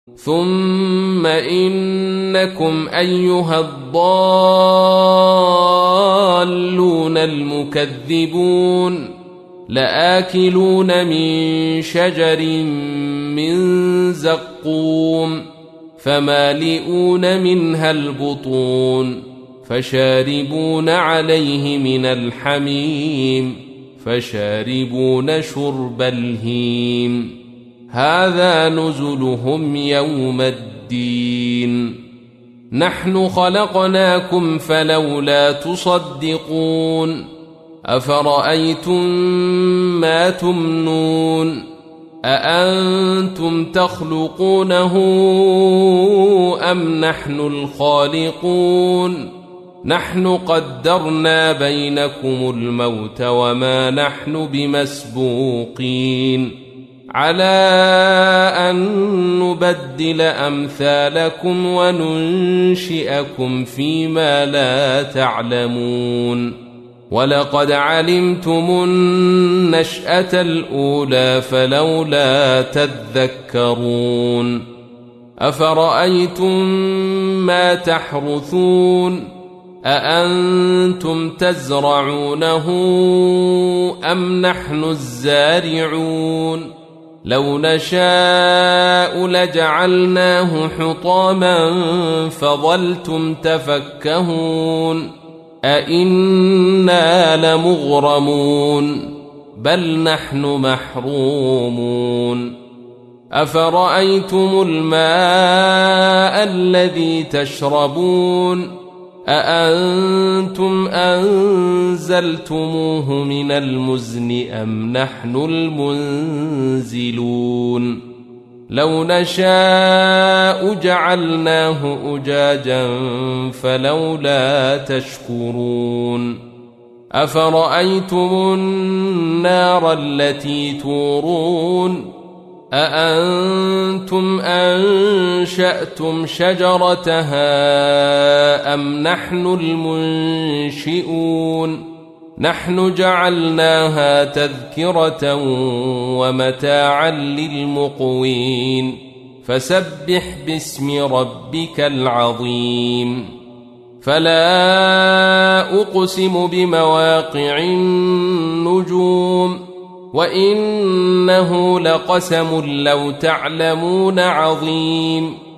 ثم إنكم أيها الضالون المكذبون لآكلون من شجر من زقوم فمالئون منها البطون فشاربون عليه من الحميم فشاربون شرب الهيم هذا نزلهم يوم الدين نحن خلقناكم فلولا تصدقون أفرأيتم ما تمنون أأنتم تخلقونه أم نحن الخالقون نحن قدرنا بينكم الموت وما نحن بمسبوقين على أن نبدل أمثالكم وننشئكم فيما لا تعلمون ولقد علمتم النشأة الأولى فلولا تذكرون أفرأيتم ما تحرثون أأنتم تزرعونه أم نحن الزارعون لو نشاء لجعلناه حطاما فظلتم تفكهون أئنا لمغرمون بل نحن محرومون أفرأيتم الماء الذي تشربون أأنتم أنزلتموه من المزن أم نحن المنزلون لو نشاء جعلناه أجاجا فلولا تشكرون أفرأيتم النار التي تورون أأنتم أنشأتم شجرتها أم نحن المنشئون نحن جعلناها تذكرة ومتاعا للمقوين فسبح باسم ربك العظيم فلا أقسم بمواقع النجوم وإنه لقسم لو تعلمون عظيم